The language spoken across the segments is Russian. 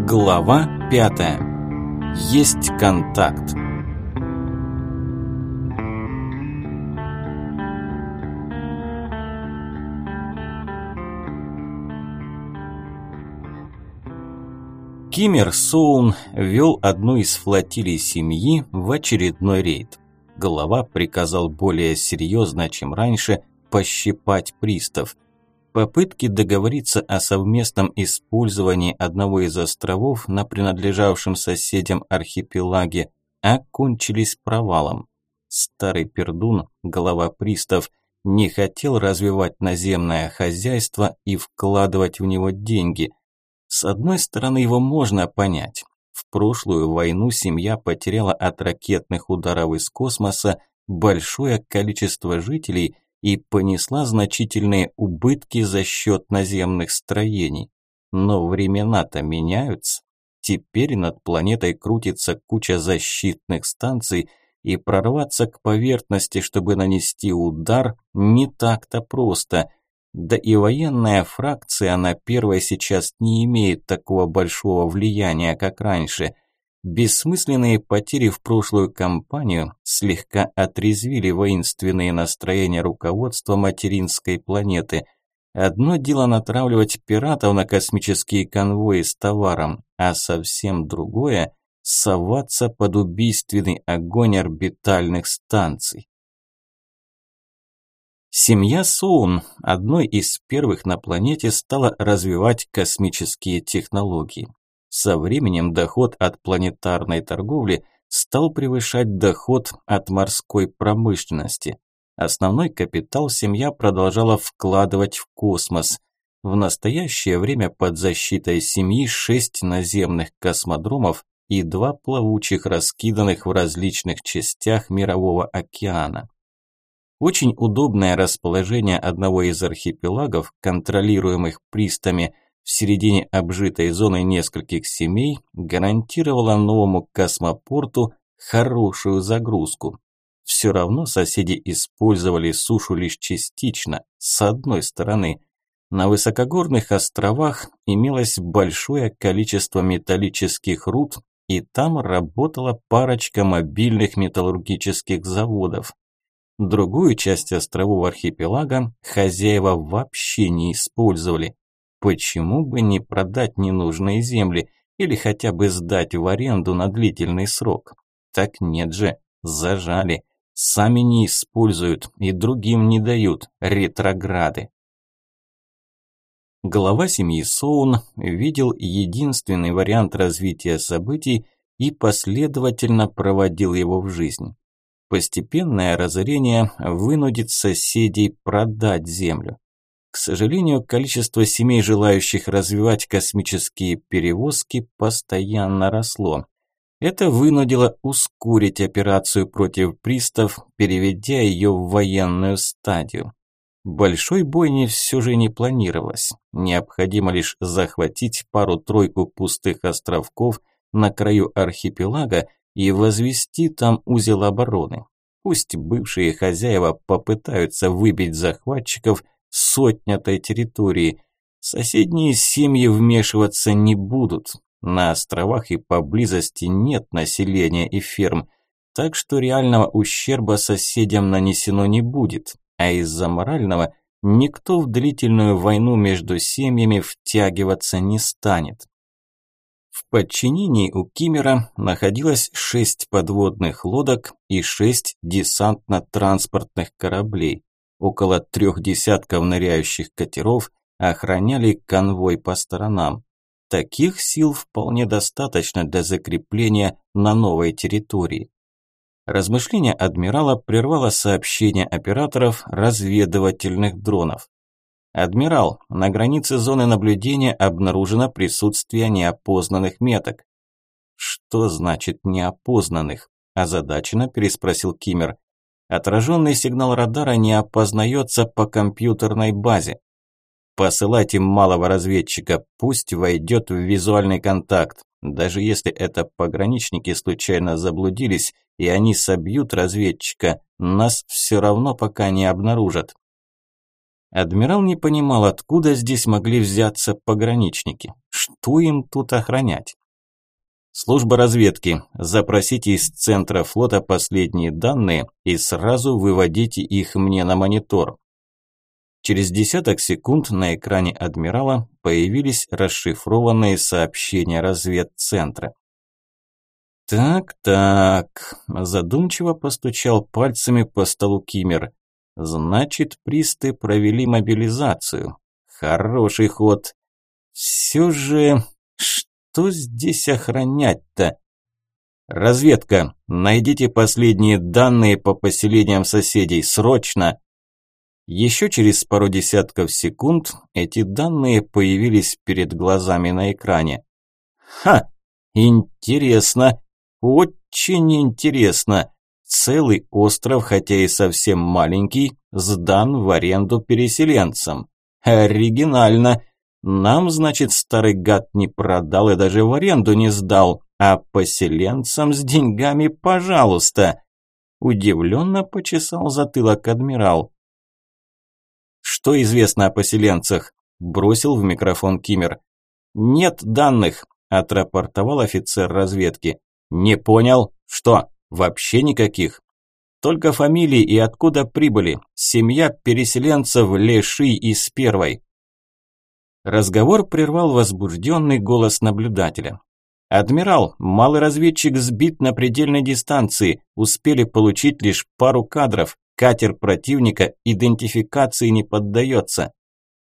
Глава 5. Есть контакт. Киммер Соун вел одну из флотилий семьи в очередной рейд. Глава приказал более серьезно, чем раньше, пощипать пристав. Попытки договориться о совместном использовании одного из островов на принадлежавшем соседям архипелаге окончились провалом. Старый пердун, глава пристав, не хотел развивать наземное хозяйство и вкладывать в него деньги. С одной стороны, его можно понять. В прошлую войну семья потеряла от ракетных ударов из космоса большое количество жителей и понесла значительные убытки за счет наземных строений. Но времена-то меняются. Теперь над планетой крутится куча защитных станций, и прорваться к поверхности, чтобы нанести удар, не так-то просто. Да и военная фракция на первой сейчас не имеет такого большого влияния, как раньше. Бессмысленные потери в прошлую кампанию слегка отрезвили воинственные настроения руководства материнской планеты. Одно дело натравливать пиратов на космические конвои с товаром, а совсем другое – соваться под убийственный огонь орбитальных станций. Семья Соун, одной из первых на планете, стала развивать космические технологии. Со временем доход от планетарной торговли стал превышать доход от морской промышленности. Основной капитал семья продолжала вкладывать в космос. В настоящее время под защитой семьи 6 наземных космодромов и 2 плавучих, раскиданных в различных частях Мирового океана. Очень удобное расположение одного из архипелагов, контролируемых пристами, в середине обжитой зоны нескольких семей, гарантировало новому космопорту хорошую загрузку. Все равно соседи использовали сушу лишь частично, с одной стороны. На высокогорных островах имелось большое количество металлических руд, и там работала парочка мобильных металлургических заводов. Другую часть островов архипелага хозяева вообще не использовали. Почему бы не продать ненужные земли или хотя бы сдать в аренду на длительный срок? Так нет же, зажали. Сами не используют и другим не дают, ретрограды. Глава семьи Соун видел единственный вариант развития событий и последовательно проводил его в жизнь. Постепенное разорение вынудит соседей продать землю. К сожалению, количество семей, желающих развивать космические перевозки, постоянно росло. Это вынудило ускорить операцию против пристав, переведя ее в военную стадию. Большой бойни все же не планировалось. Необходимо лишь захватить пару-тройку пустых островков на краю архипелага и возвести там узел обороны. Пусть бывшие хозяева попытаются выбить захватчиков с отнятой территории. Соседние семьи вмешиваться не будут. На островах и поблизости нет населения и ферм, так что реального ущерба соседям нанесено не будет, а из-за морального никто в длительную войну между семьями втягиваться не станет. В подчинении у Киммера находилось 6 подводных лодок и 6 десантно-транспортных кораблей. Около 3 десятков ныряющих катеров охраняли конвой по сторонам. Таких сил вполне достаточно для закрепления на новой территории. Размышление адмирала прервало сообщение операторов разведывательных дронов. «Адмирал, на границе зоны наблюдения обнаружено присутствие неопознанных меток». «Что значит неопознанных?» – озадаченно переспросил Киммер. «Отраженный сигнал радара не опознается по компьютерной базе. Посылайте малого разведчика, пусть войдет в визуальный контакт. Даже если это пограничники случайно заблудились, и они собьют разведчика, нас все равно пока не обнаружат». Адмирал не понимал, откуда здесь могли взяться пограничники. что им тут охранять? Служба разведки, запросите из центра флота последние данные и сразу выводите их мне на монитор. Через десяток секунд на экране адмирала появились расшифрованные сообщения разведцентра. Так, задумчиво постучал пальцами по столу Киммер. Значит, присты провели мобилизацию. Хороший ход. Все же, что здесь охранять-то? Разведка, найдите последние данные по поселениям соседей, срочно. Еще через пару десятков секунд эти данные появились перед глазами на экране. Ха, интересно. Очень интересно. Целый остров, хотя и совсем маленький, сдан в аренду переселенцам. Оригинально. Нам, значит, старый гад не продал и даже в аренду не сдал, а поселенцам с деньгами, пожалуйста. Удивленно почесал затылок адмирал. Что известно о поселенцах? Бросил в микрофон Киммер. Нет данных, отрапортовал офицер разведки. Не понял. Что, вообще никаких? Только фамилии и откуда прибыли. Семья переселенцев Леши из Первой. Разговор прервал возбужденный голос наблюдателя. «Адмирал, малый разведчик сбит на предельной дистанции. Успели получить лишь пару кадров. Катер противника идентификации не поддается».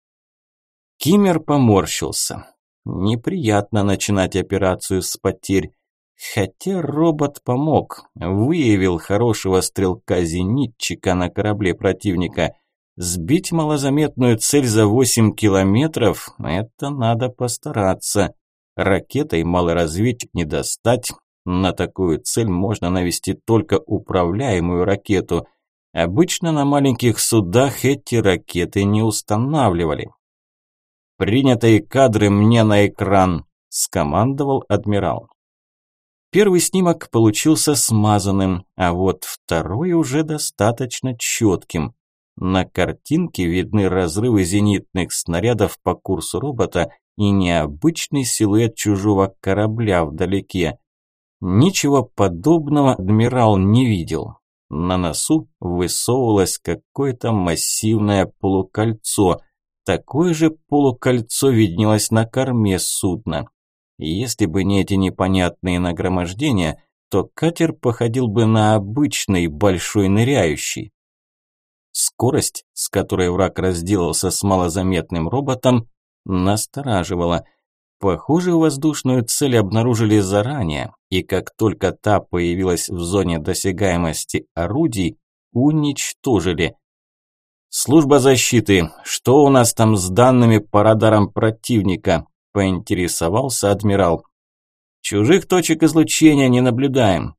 Киммер поморщился. Неприятно начинать операцию с потерь. Хотя робот помог, выявил хорошего стрелка-зенитчика на корабле противника. Сбить малозаметную цель за 8 километров – это надо постараться. Ракетой малый разведчик не достать. На такую цель можно навести только управляемую ракету. Обычно на маленьких судах эти ракеты не устанавливали. «Принятые кадры мне на экран», – скомандовал адмирал. Первый снимок получился смазанным, а вот второй уже достаточно четким. На картинке видны разрывы зенитных снарядов по курсу робота и необычный силуэт чужого корабля вдалеке. Ничего подобного адмирал не видел. На носу высовывалось какое-то массивное полукольцо. Такое же полукольцо виднелось на корме судна. Если бы не эти непонятные нагромождения, то катер походил бы на обычный большой ныряющий. Скорость, с которой враг разделался с малозаметным роботом, настораживала. Похоже, воздушную цель обнаружили заранее, и как только та появилась в зоне досягаемости орудий, уничтожили. «Служба защиты, что у нас там с данными по радарам противника?» – поинтересовался адмирал. «Чужих точек излучения не наблюдаем».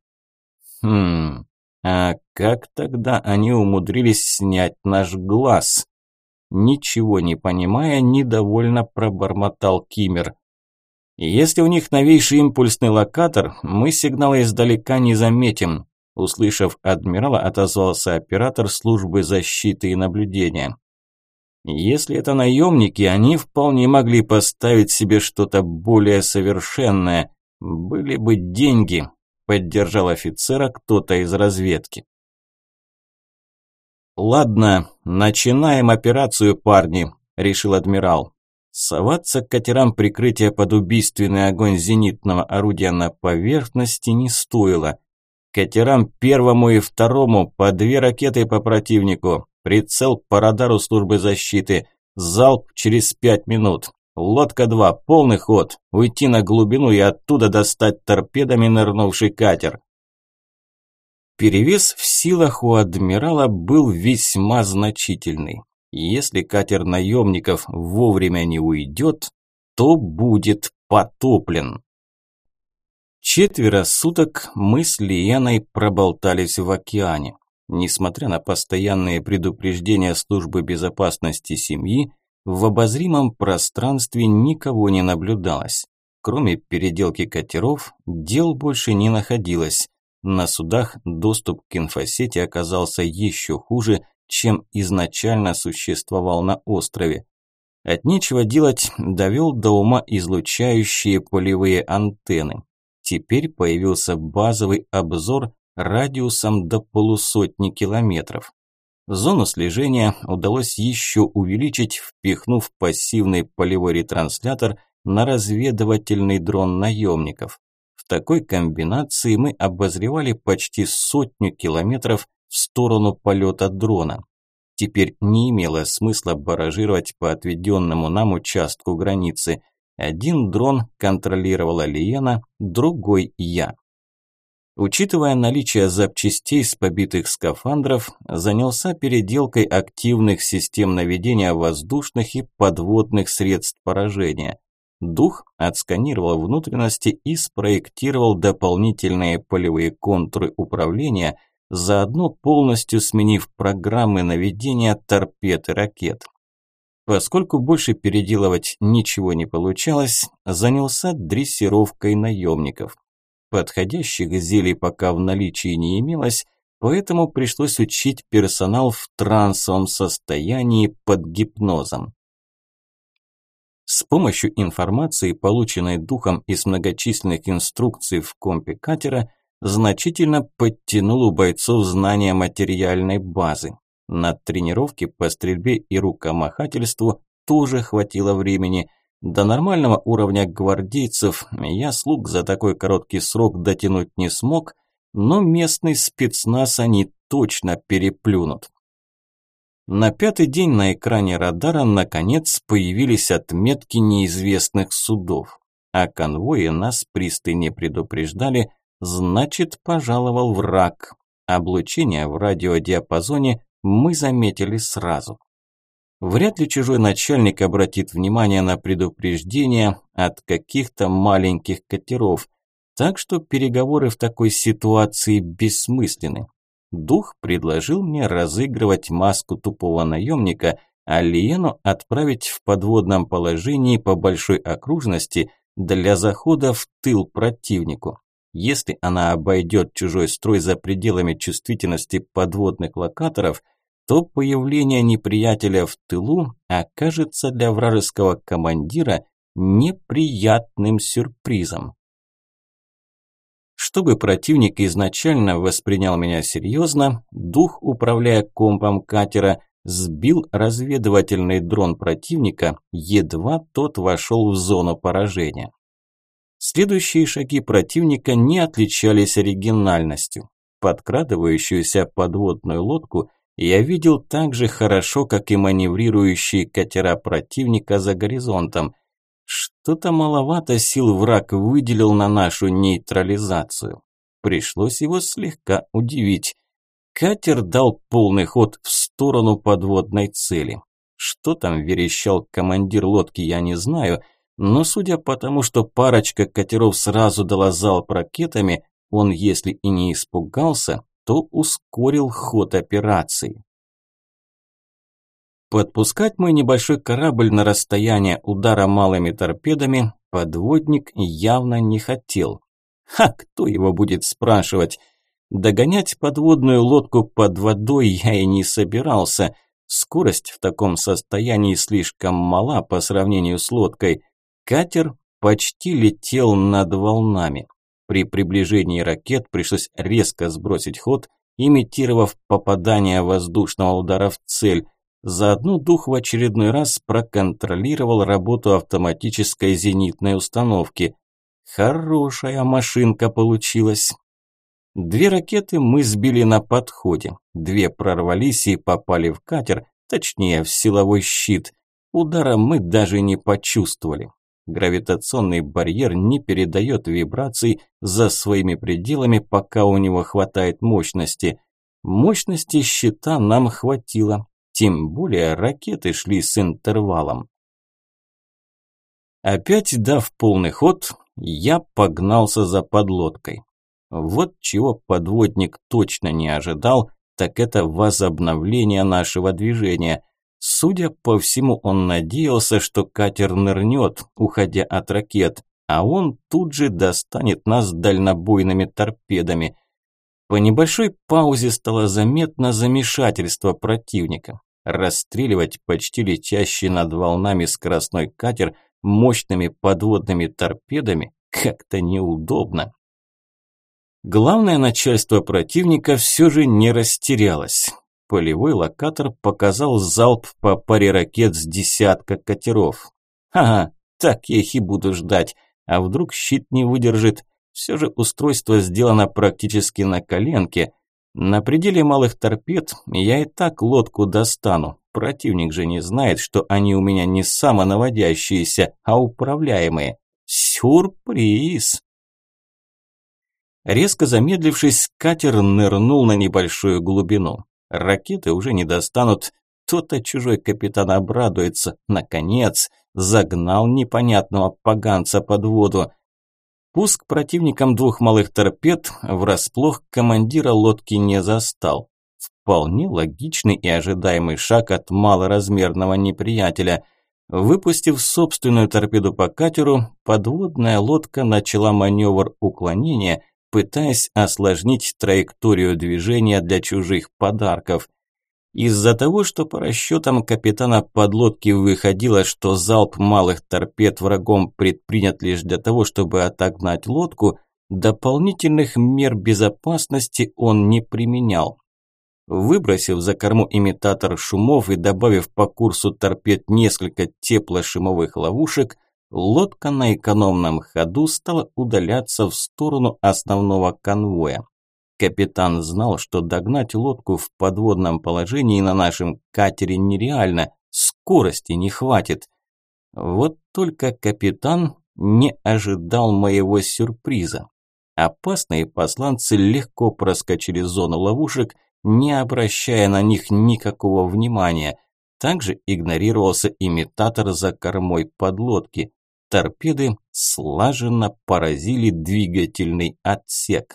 А как тогда они умудрились снять наш глаз? Ничего не понимая, недовольно пробормотал Киммер. Если у них новейший импульсный локатор, мы сигналы издалека не заметим. Услышав адмирала, отозвался оператор службы защиты и наблюдения. Если это наемники, они вполне могли поставить себе что-то более совершенное. Были бы деньги, поддержал офицера кто-то из разведки. «Ладно, начинаем операцию, парни», – решил адмирал. Соваться к катерам прикрытия под убийственный огонь зенитного орудия на поверхности не стоило. Катерам первому и второму по 2 ракеты по противнику. Прицел по радару службы защиты. Залп через 5 минут. Лодка 2, полный ход. Уйти на глубину и оттуда достать торпедами нырнувший катер. Перевес в силах у адмирала был весьма значительный. Если катер наемников вовремя не уйдет, то будет потоплен. 4 суток мы с Лиеной проболтались в океане. Несмотря на постоянные предупреждения службы безопасности семьи, в обозримом пространстве никого не наблюдалось. Кроме переделки катеров, дел больше не находилось. На судах доступ к инфосети оказался еще хуже, чем изначально существовал на острове. От нечего делать довел до ума излучающие полевые антенны. Теперь появился базовый обзор радиусом до полусотни километров. Зону слежения удалось еще увеличить, впихнув пассивный полевой ретранслятор на разведывательный дрон наемников. В такой комбинации мы обозревали почти 100 километров в сторону полета дрона. Теперь не имело смысла баражировать по отведенному нам участку границы. Один дрон контролировала Лиена, другой я. Учитывая наличие запчастей с побитых скафандров, занялся переделкой активных систем наведения воздушных и подводных средств поражения. Дух отсканировал внутренности и спроектировал дополнительные полевые контуры управления, заодно полностью сменив программы наведения торпед и ракет. Поскольку больше переделывать ничего не получалось, занялся дрессировкой наемников. Подходящих зелий пока в наличии не имелось, поэтому пришлось учить персонал в трансовом состоянии под гипнозом. С помощью информации, полученной духом из многочисленных инструкций в компе катера, значительно подтянул у бойцов знания материальной базы. На тренировки по стрельбе и рукомахательству тоже хватило времени. До нормального уровня гвардейцев я слуг за такой короткий срок дотянуть не смог, но местный спецназ они точно переплюнут. На 5-й день на экране радара наконец появились отметки неизвестных судов. О конвое нас пристани предупреждали, значит, пожаловал враг. Облучение в радиодиапазоне мы заметили сразу. Вряд ли чужой начальник обратит внимание на предупреждение от каких-то маленьких катеров, так что переговоры в такой ситуации бессмысленны. Дух предложил мне разыгрывать маску тупого наемника, а Лиену отправить в подводном положении по большой окружности для захода в тыл противнику. Если она обойдет чужой строй за пределами чувствительности подводных локаторов, то появление неприятеля в тылу окажется для вражеского командира неприятным сюрпризом. Чтобы противник изначально воспринял меня серьезно, дух, управляя компом катера, сбил разведывательный дрон противника, едва тот вошел в зону поражения. Следующие шаги противника не отличались оригинальностью. Подкрадывающуюся подводную лодку я видел так же хорошо, как и маневрирующие катера противника за горизонтом. Что-то маловато сил враг выделил на нашу нейтрализацию. Пришлось его слегка удивить. Катер дал полный ход в сторону подводной цели. Что там верещал командир лодки, я не знаю, но судя по тому, что парочка катеров сразу дала залп ракетами, он, если и не испугался, то ускорил ход операции. Подпускать мой небольшой корабль на расстояние удара малыми торпедами подводник явно не хотел. Кто его будет спрашивать? Догонять подводную лодку под водой я и не собирался. Скорость в таком состоянии слишком мала по сравнению с лодкой. Катер почти летел над волнами. При приближении ракет пришлось резко сбросить ход, имитировав попадание воздушного удара в цель. Заодно дух в очередной раз проконтролировал работу автоматической зенитной установки. Хорошая машинка получилась. 2 ракеты мы сбили на подходе. 2 прорвались и попали в катер, точнее в силовой щит. Удара мы даже не почувствовали. Гравитационный барьер не передает вибраций за своими пределами, пока у него хватает мощности. Мощности щита нам хватило. Тем более ракеты шли с интервалом. Опять дав полный ход, я погнался за подлодкой. Вот чего подводник точно не ожидал, так это возобновление нашего движения. Судя по всему, он надеялся, что катер нырнет, уходя от ракет, а он тут же достанет нас дальнобойными торпедами. По небольшой паузе стало заметно замешательство противника. расстреливать почти летящий над волнами скоростной катер мощными подводными торпедами как-то неудобно. Главное начальство противника все же не растерялось. Полевой локатор показал залп по паре ракет с десятка катеров. Ага, так я их и буду ждать. А вдруг щит не выдержит? Все же устройство сделано практически на коленке. На пределе малых торпед я и так лодку достану. Противник же не знает, что они у меня не самонаводящиеся, а управляемые. Сюрприз! Резко замедлившись, катер нырнул на небольшую глубину. Ракеты уже не достанут. То-то чужой капитан обрадуется. Наконец, загнал непонятного поганца под воду. Пуск противником двух малых торпед врасплох командира лодки не застал. Вполне логичный и ожидаемый шаг от малоразмерного неприятеля. Выпустив собственную торпеду по катеру, подводная лодка начала маневр уклонения, пытаясь осложнить траекторию движения для чужих подарков. Из-за того, что по расчетам капитана подлодки выходило, что залп малых торпед врагом предпринят лишь для того, чтобы отогнать лодку, дополнительных мер безопасности он не применял. Выбросив за корму имитатор шумов и добавив по курсу торпед несколько теплошумовых ловушек, лодка на экономном ходу стала удаляться в сторону основного конвоя. Капитан знал, что догнать лодку в подводном положении на нашем катере нереально, скорости не хватит. Вот только капитан не ожидал моего сюрприза. Опасные посланцы легко проскочили зону ловушек, не обращая на них никакого внимания. Также игнорировался имитатор за кормой подлодки. Торпеды слаженно поразили двигательный отсек.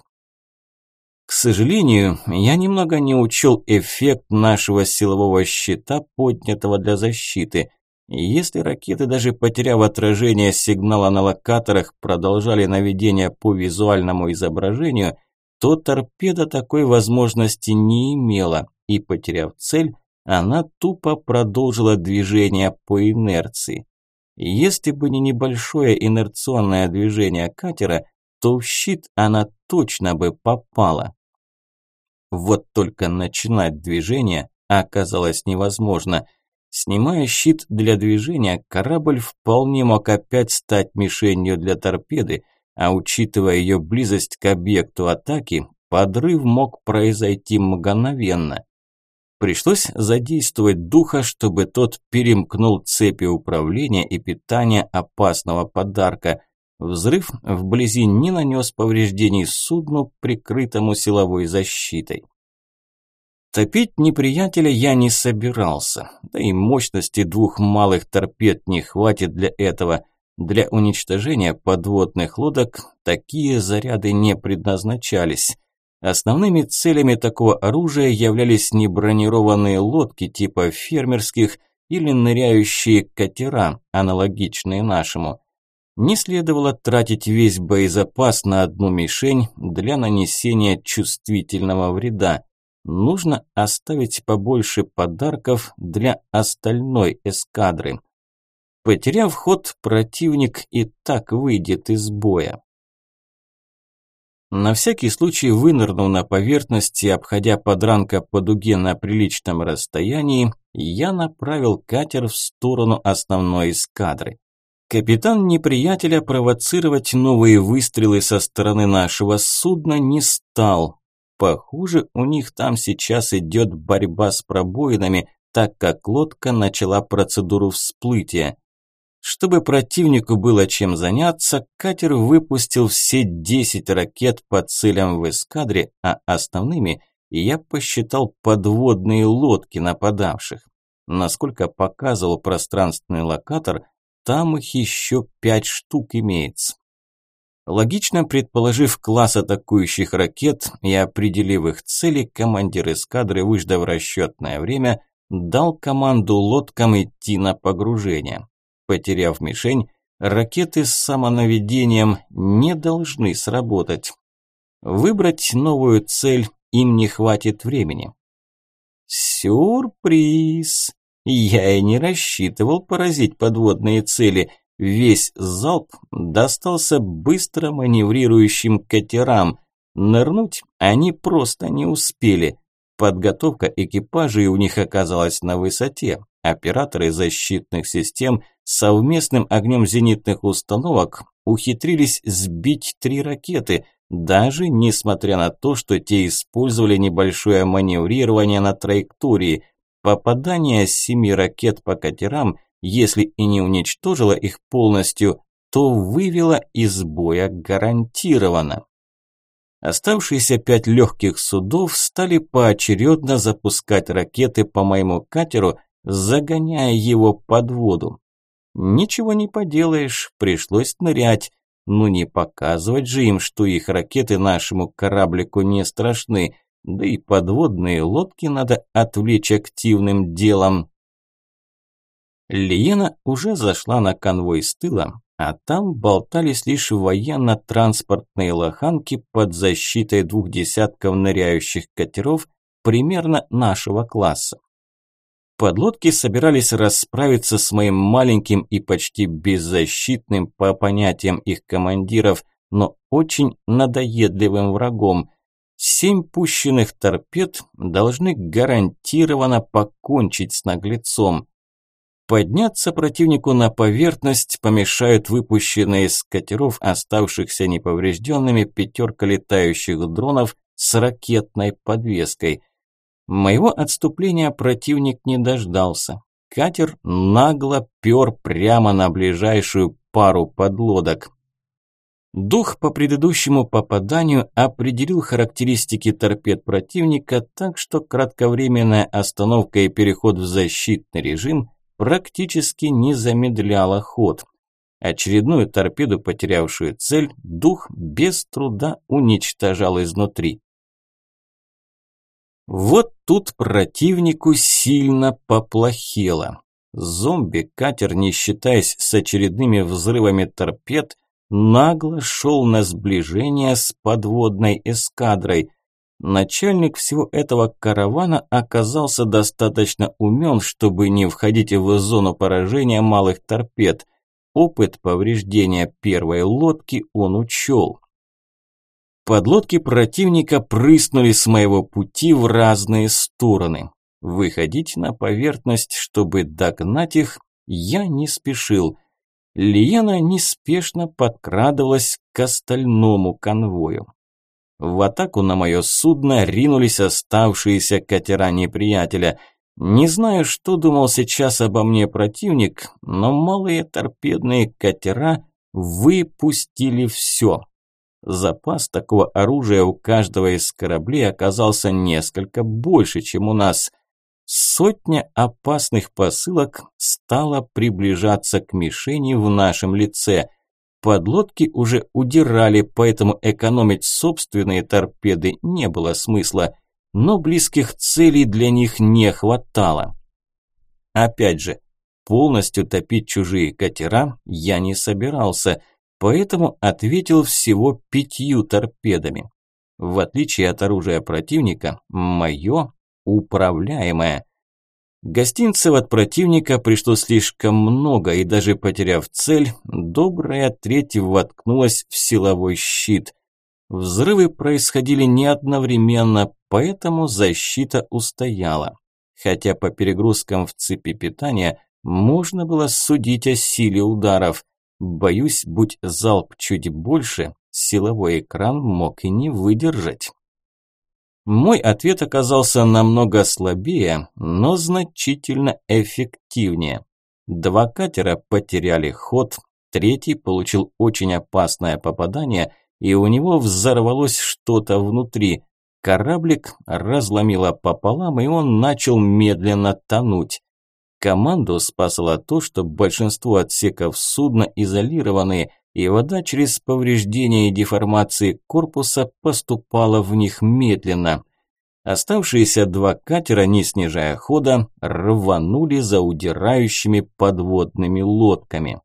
К сожалению, я немного не учел эффект нашего силового щита, поднятого для защиты. Если ракеты, даже потеряв отражение сигнала на локаторах, продолжали наведение по визуальному изображению, то торпеда такой возможности не имела, и, потеряв цель, она тупо продолжила движение по инерции. Если бы не небольшое инерционное движение катера, то в щит она точно бы попала. Вот только начинать движение оказалось невозможно. Снимая щит для движения, корабль вполне мог опять стать мишенью для торпеды, а учитывая ее близость к объекту атаки, подрыв мог произойти мгновенно. Пришлось задействовать духа, чтобы тот перемкнул цепи управления и питания опасного подарка. Взрыв вблизи не нанес повреждений судну, прикрытому силовой защитой. Топить неприятеля я не собирался, да и мощности двух малых торпед не хватит для этого. Для уничтожения подводных лодок такие заряды не предназначались. Основными целями такого оружия являлись небронированные лодки типа фермерских или ныряющие катера, аналогичные нашему. Не следовало тратить весь боезапас на одну мишень для нанесения чувствительного вреда. Нужно оставить побольше подарков для остальной эскадры. Потеряв ход, противник и так выйдет из боя. На всякий случай, вынырнув на поверхность и обходя подранка по дуге на приличном расстоянии, я направил катер в сторону основной эскадры. Капитан неприятеля провоцировать новые выстрелы со стороны нашего судна не стал. Похоже, у них там сейчас идет борьба с пробоинами, так как лодка начала процедуру всплытия. Чтобы противнику было чем заняться, катер выпустил все 10 ракет по целям в эскадре, а основными я посчитал подводные лодки нападавших. Насколько показывал пространственный локатор, там их еще 5 штук имеется. Логично предположив класс атакующих ракет и определив их цели, командир эскадры, выждав расчетное время, дал команду лодкам идти на погружение. Потеряв мишень, ракеты с самонаведением не должны сработать. Выбрать новую цель им не хватит времени. Сюрприз! Я и не рассчитывал поразить подводные цели. Весь залп достался быстро маневрирующим катерам. Нырнуть они просто не успели. Подготовка экипажей у них оказалась на высоте. Операторы защитных систем совместным огнем зенитных установок ухитрились сбить 3 ракеты, даже несмотря на то, что те использовали небольшое маневрирование на траектории. Попадание 7 ракет по катерам, если и не уничтожило их полностью, то вывело из боя гарантированно. Оставшиеся 5 легких судов стали поочередно запускать ракеты по моему катеру, загоняя его под воду. Ничего не поделаешь, пришлось нырять. Ну не показывать же им, что их ракеты нашему кораблику не страшны, да и подводные лодки надо отвлечь активным делом. Лиена уже зашла на конвой с тыла, а там болтались лишь военно-транспортные лоханки под защитой 2 десятков ныряющих катеров примерно нашего класса. Подлодки собирались расправиться с моим маленьким и почти беззащитным по понятиям их командиров, но очень надоедливым врагом. 7 пущенных торпед должны гарантированно покончить с наглецом. Подняться противнику на поверхность помешают выпущенные из катеров, оставшихся неповрежденными, 5 летающих дронов с ракетной подвеской. Моего отступления противник не дождался. Катер нагло пёр прямо на ближайшую пару подлодок. Дух по предыдущему попаданию определил характеристики торпед противника, так что кратковременная остановка и переход в защитный режим практически не замедляла ход. Очередную торпеду, потерявшую цель, дух без труда уничтожал изнутри. Вот тут противнику сильно поплохело. Зомби-катер, не считаясь с очередными взрывами торпед, нагло шел на сближение с подводной эскадрой. Начальник всего этого каравана оказался достаточно умен, чтобы не входить в зону поражения малых торпед. Опыт повреждения первой лодки он учел. Подлодки противника прыснули с моего пути в разные стороны. Выходить на поверхность, чтобы догнать их, я не спешил. Лиена неспешно подкрадывалась к остальному конвою. В атаку на мое судно ринулись оставшиеся катера неприятеля. Не знаю, что думал сейчас обо мне противник, но малые торпедные катера выпустили все. Запас такого оружия у каждого из кораблей оказался несколько больше, чем у нас. 100 опасных посылок стала приближаться к мишени в нашем лице. Подлодки уже удирали, поэтому экономить собственные торпеды не было смысла, но близких целей для них не хватало. Опять же, полностью топить чужие катера я не собирался, поэтому ответил всего 5 торпедами. В отличие от оружия противника, мое управляемое. Гостинцев от противника пришло слишком много, и даже потеряв цель, добрая треть воткнулась в силовой щит. Взрывы происходили не одновременно, поэтому защита устояла. Хотя по перегрузкам в цепи питания можно было судить о силе ударов. Боюсь, будь залп чуть больше, силовой экран мог и не выдержать. Мой ответ оказался намного слабее, но значительно эффективнее. 2 катера потеряли ход, 3 получил очень опасное попадание, и у него взорвалось что-то внутри. Кораблик разломило пополам, и он начал медленно тонуть. Команду спасало то, что большинство отсеков судна изолированы, и вода через повреждения и деформации корпуса поступала в них медленно. Оставшиеся 2 катера, не снижая хода, рванули за удирающими подводными лодками.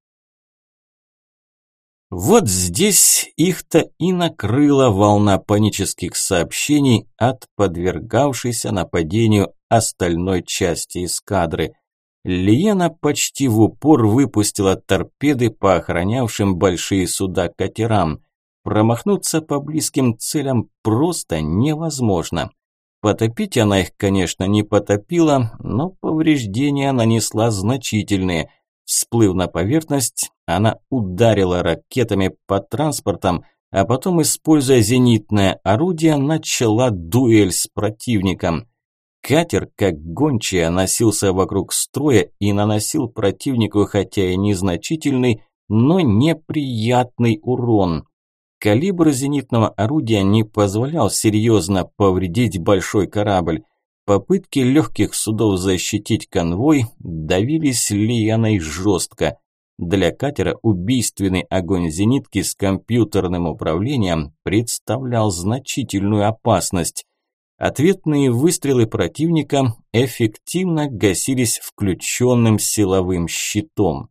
Вот здесь их-то и накрыла волна панических сообщений от подвергавшейся нападению остальной части эскадры. Лиена почти в упор выпустила торпеды по охранявшим большие суда катерам. Промахнуться по близким целям просто невозможно. Потопить она их, конечно, не потопила, но повреждения нанесла значительные. Всплыв на поверхность, она ударила ракетами по транспортам, а потом, используя зенитное орудие, начала дуэль с противником. Катер, как гончая, носился вокруг строя и наносил противнику, хотя и незначительный, но неприятный урон. Калибр зенитного орудия не позволял серьезно повредить большой корабль. Попытки легких судов защитить конвой давились Лиеной жестко. Для катера убийственный огонь зенитки с компьютерным управлением представлял значительную опасность. Ответные выстрелы противника эффективно гасились включенным силовым щитом.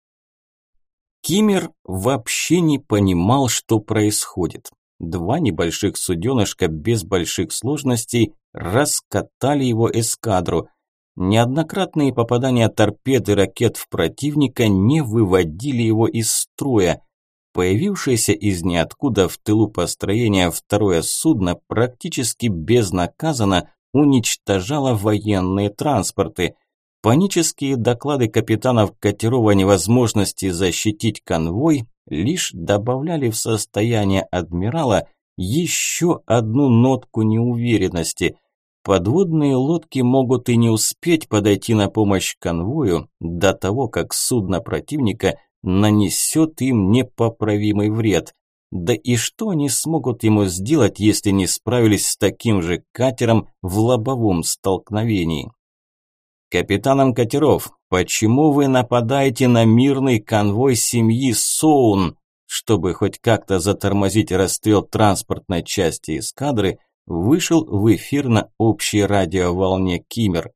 Киммер вообще не понимал, что происходит. Два небольших суденышка без больших сложностей раскатали его эскадру. Неоднократные попадания торпед и ракет в противника не выводили его из строя. Появившееся из ниоткуда в тылу построения второе судно практически безнаказанно уничтожало военные транспорты. Панические доклады капитанов катеров о невозможности защитить конвой лишь добавляли в состояние адмирала еще одну нотку неуверенности. Подводные лодки могут и не успеть подойти на помощь конвою до того, как судно противника нанесет им непоправимый вред. Да и что они смогут ему сделать, если не справились с таким же катером в лобовом столкновении? Капитанам катеров, почему вы нападаете на мирный конвой семьи Соун? Чтобы хоть как-то затормозить расстрел транспортной части эскадры, вышел в эфир на общей радиоволне Киммер.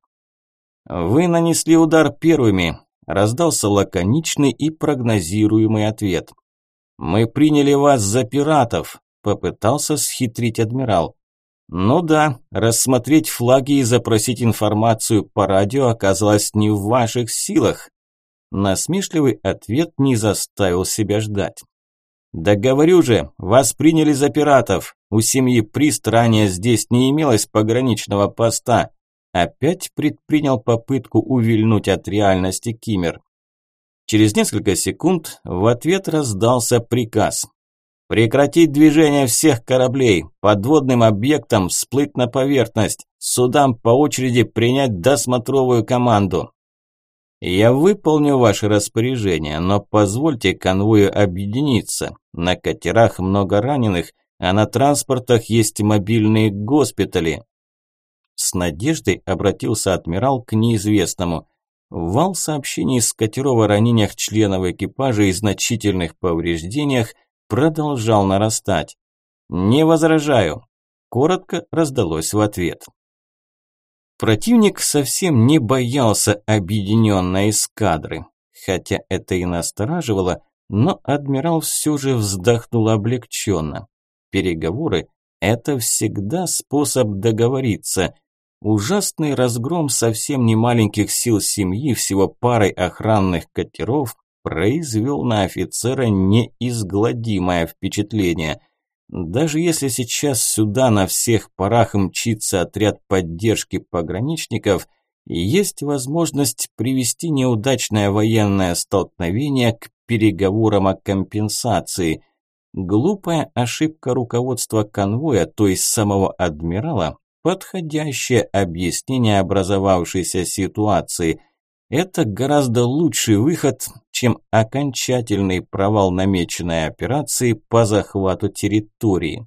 Вы нанесли удар первыми, раздался лаконичный и прогнозируемый ответ. Мы приняли вас за пиратов, попытался схитрить адмирал. Ну да, рассмотреть флаги и запросить информацию по радио оказалось не в ваших силах. Насмешливый ответ не заставил себя ждать. Да говорю же, вас приняли за пиратов. У семьи Прист ранее здесь не имелось пограничного поста. Опять предпринял попытку увильнуть от реальности Киммер. Через несколько секунд в ответ раздался приказ. Прекратить движение всех кораблей, подводным объектам всплыть на поверхность, судам по очереди принять досмотровую команду. Я выполню ваше распоряжение, но позвольте конвою объединиться. На катерах много раненых, а на транспортах есть мобильные госпитали. С надеждой обратился адмирал к неизвестному. Вал сообщений с катеров о ранениях членов экипажа и значительных повреждениях продолжал нарастать. «Не возражаю», – коротко раздалось в ответ. Противник совсем не боялся объединенной эскадры. Хотя это и настораживало, но адмирал все же вздохнул облегченно. Переговоры – это всегда способ договориться. Ужасный разгром совсем немаленьких сил семьи всего парой охранных катеров произвел на офицера неизгладимое впечатление. Даже если сейчас сюда на всех парах мчится отряд поддержки пограничников, есть возможность привести неудачное военное столкновение к переговорам о компенсации. Глупая ошибка руководства конвоя, то есть самого адмирала, подходящее объяснение образовавшейся ситуации. Это гораздо лучший выход, чем окончательный провал намеченной операции по захвату территории.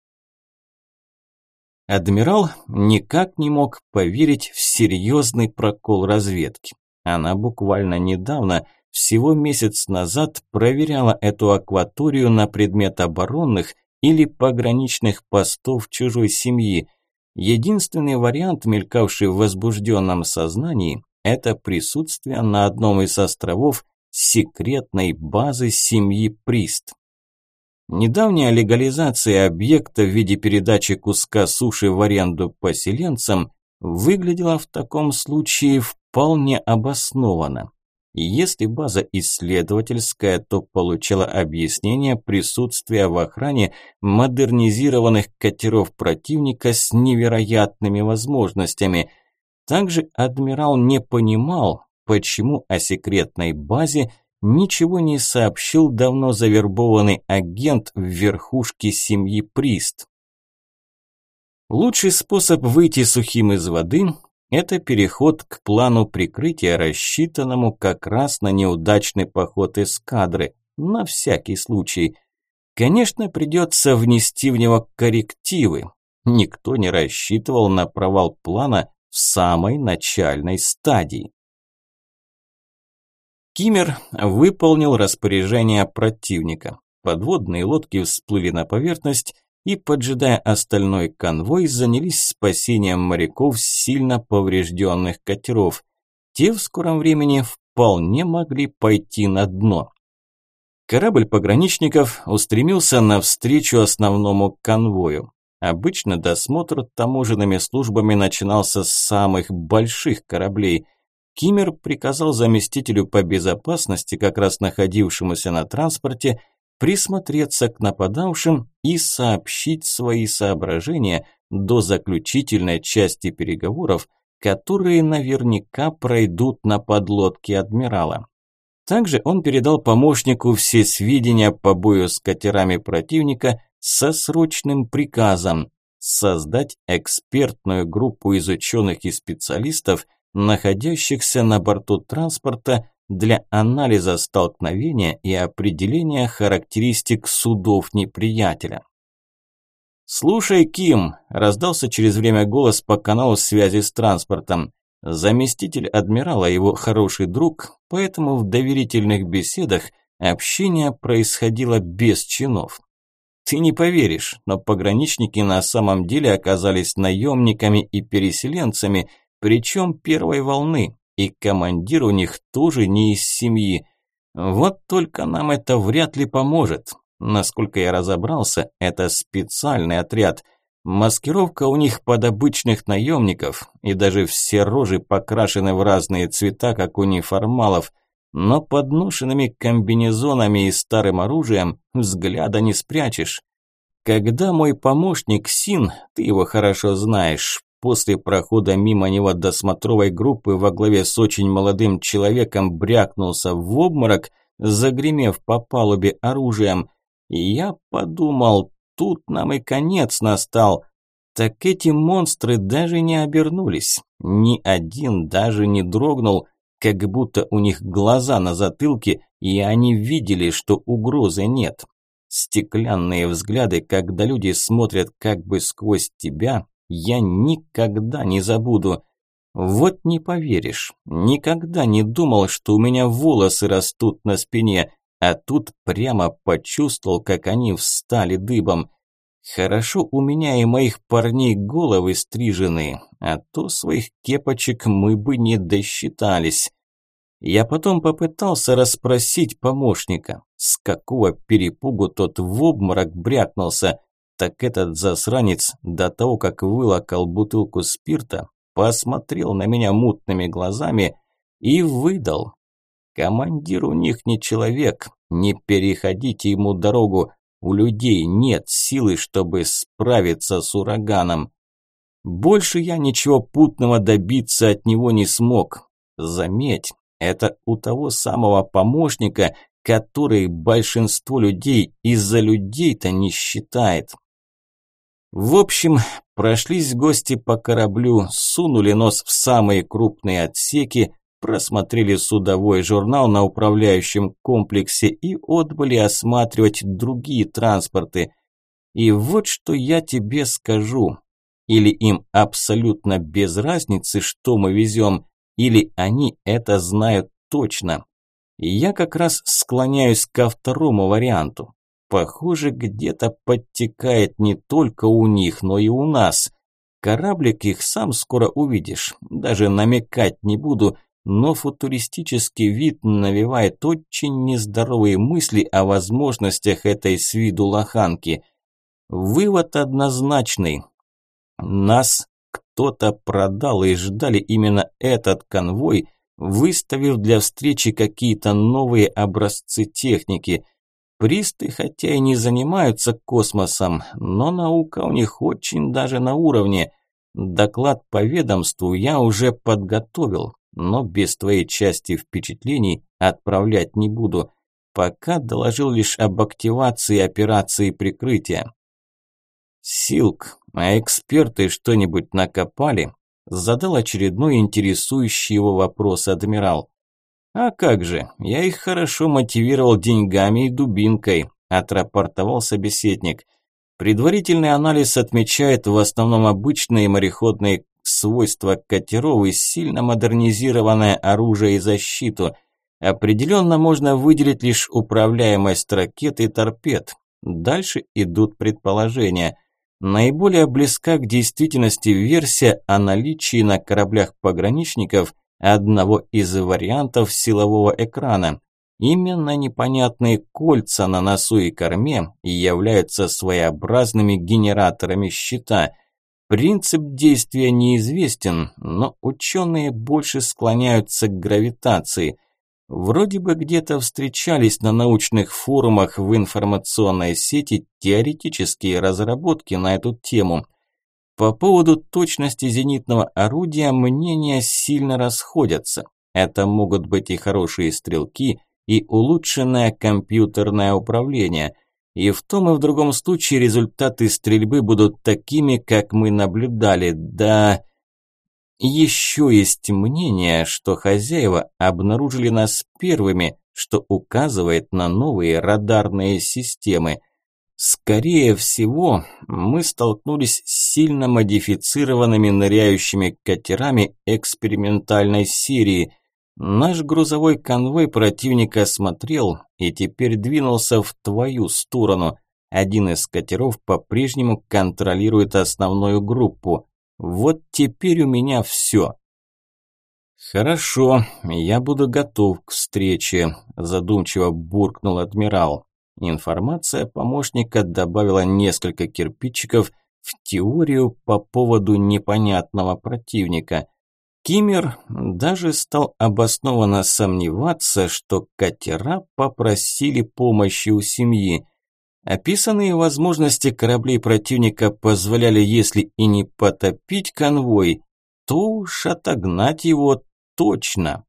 Адмирал никак не мог поверить в серьезный прокол разведки. Она буквально недавно, всего месяц назад, проверяла эту акваторию на предмет оборонных или пограничных постов чужой семьи. Единственный вариант, мелькавший в возбужденном сознании, это присутствие на одном из островов секретной базы семьи Прист. Недавняя легализация объекта в виде передачи куска суши в аренду поселенцам выглядело в таком случае вполне обоснованно. Если база исследовательская, то получала объяснение присутствия в охране модернизированных катеров противника с невероятными возможностями. Также адмирал не понимал, почему о секретной базе ничего не сообщил давно завербованный агент в верхушке семьи Прист. Лучший способ выйти сухим из воды – это переход к плану прикрытия, рассчитанному как раз на неудачный поход эскадры, на всякий случай. Конечно, придется внести в него коррективы. Никто не рассчитывал на провал плана в самой начальной стадии. Киммер выполнил распоряжение противника. Подводные лодки всплыли на поверхность и, поджидая остальной конвой, занялись спасением моряков сильно поврежденных катеров. Те в скором времени вполне могли пойти на дно. Корабль пограничников устремился навстречу основному конвою. Обычно досмотр таможенными службами начинался с самых больших кораблей. Киммер приказал заместителю по безопасности, как раз находившемуся на транспорте, присмотреться к нападавшим и сообщить свои соображения до заключительной части переговоров, которые наверняка пройдут на подлодке адмирала. Также он передал помощнику все сведения по бою с катерами противника со срочным приказом создать экспертную группу из ученых и специалистов, находящихся на борту транспорта, для анализа столкновения и определения характеристик судов неприятеля. «Слушай, Ким», – раздался через время голос по каналу связи с транспортом. Заместитель адмирала – его хороший друг, поэтому в доверительных беседах общение происходило без чинов. Ты не поверишь, но пограничники на самом деле оказались наемниками и переселенцами, причем первой волны. И командир у них тоже не из семьи. Вот только нам это вряд ли поможет. Насколько я разобрался, это специальный отряд. Маскировка у них под обычных наемников, и даже все рожи покрашены в разные цвета, как у неформалов. Но под ношенными комбинезонами и старым оружием взгляда не спрячешь. Когда мой помощник Син, ты его хорошо знаешь, после прохода мимо него досмотровой группы во главе с очень молодым человеком брякнулся в обморок, загремев по палубе оружием, и я подумал, тут нам и конец настал. Так эти монстры даже не обернулись, ни один даже не дрогнул, как будто у них глаза на затылке, и они видели, что угрозы нет. Стеклянные взгляды, когда люди смотрят как бы сквозь тебя, я никогда не забуду. Вот не поверишь, никогда не думал, что у меня волосы растут на спине, а тут прямо почувствовал, как они встали дыбом. Хорошо у меня и моих парней головы стрижены, а то своих кепочек мы бы не досчитались. Я потом попытался расспросить помощника, с какого перепугу тот в обморок брякнулся. Так этот засранец до того, как вылокал бутылку спирта, посмотрел на меня мутными глазами и выдал. Командир у них не человек, не переходите ему дорогу, у людей нет силы, чтобы справиться с ураганом. Больше я ничего путного добиться от него не смог. Заметь, это у того самого помощника, который большинство людей из-за людей-то не считает. В общем, прошлись гости по кораблю, сунули нос в самые крупные отсеки, просмотрели судовой журнал на управляющем комплексе и отбыли осматривать другие транспорты. И вот что я тебе скажу. Или им абсолютно без разницы, что мы везем, или они это знают точно. И я как раз склоняюсь ко второму варианту. Похоже, где-то подтекает не только у них, но и у нас. Кораблик их сам скоро увидишь, даже намекать не буду, но футуристический вид навевает очень нездоровые мысли о возможностях этой с виду лоханки. Вывод однозначный. Нас кто-то продал и ждали именно этот конвой, выставив для встречи какие-то новые образцы техники. Присты хотя и не занимаются космосом, но наука у них очень даже на уровне. Доклад по ведомству я уже подготовил, но без твоей части впечатлений отправлять не буду. Пока доложил лишь об активации операции прикрытия. Силк, а эксперты что-нибудь накопали? Задал очередной интересующий его вопрос адмирал. А как же, я их хорошо мотивировал деньгами и дубинкой, отрапортовал собеседник. Предварительный анализ отмечает в основном обычные мореходные свойства катеров и сильно модернизированное оружие и защиту. Определенно можно выделить лишь управляемость ракет и торпед. Дальше идут предположения. Наиболее близка к действительности версия о наличии на кораблях пограничников одного из вариантов силового экрана. Именно непонятные кольца на носу и корме являются своеобразными генераторами щита. Принцип действия неизвестен, но ученые больше склоняются к гравитации. Вроде бы где-то встречались на научных форумах в информационной сети теоретические разработки на эту тему. По поводу точности зенитного орудия мнения сильно расходятся. Это могут быть и хорошие стрелки, и улучшенное компьютерное управление. И в том и в другом случае результаты стрельбы будут такими, как мы наблюдали, да... Еще есть мнение, что хозяева обнаружили нас первыми, что указывает на новые радарные системы. Скорее всего, мы столкнулись с сильно модифицированными ныряющими катерами экспериментальной серии. Наш грузовой конвой противник осмотрел и теперь двинулся в твою сторону. Один из катеров по-прежнему контролирует основную группу. Вот теперь у меня все. Хорошо, я буду готов к встрече, задумчиво буркнул адмирал. Информация помощника добавила несколько кирпичиков в теорию по поводу непонятного противника. Киммер даже стал обоснованно сомневаться, что катера попросили помощи у семьи. Описанные возможности кораблей противника позволяли, если и не потопить конвой, то уж отогнать его точно.